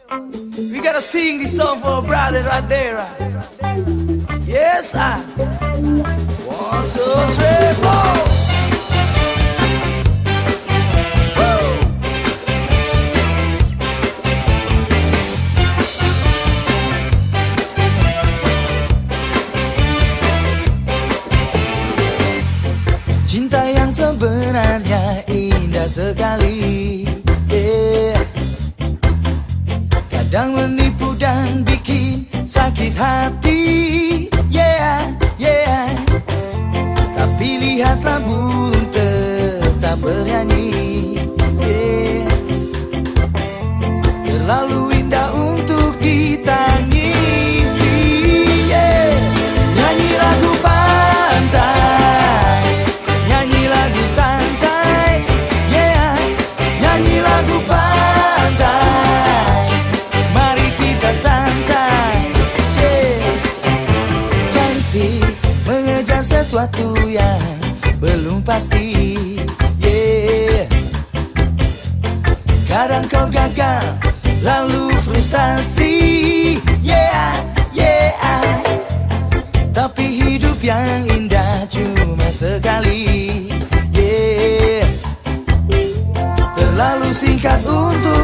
We gotta sing this song for a brother right there. Yes, I. 1, 2, 3, 4. Cinta yang sebenarnya indah sekali, yeah. Kadang menipu dan bikin sakit hati, yeah, yeah. Tapi lihatlah burung tetap bernyanyi, yeah. Terlalu indah untuk ditangisi, yeah. Nyanyi lagu pantai, nyanyi lagu santai, yeah. Nyanyi lagu pantai, mari kita santai, yeah. Cantik mengejar sesuatu yang belum pasti, yeah. Kadang kau gagal lalu frustasi, yeah, yeah. Tapi hidup yang indah cuma sekali, yeah. Terlalu singkat untuk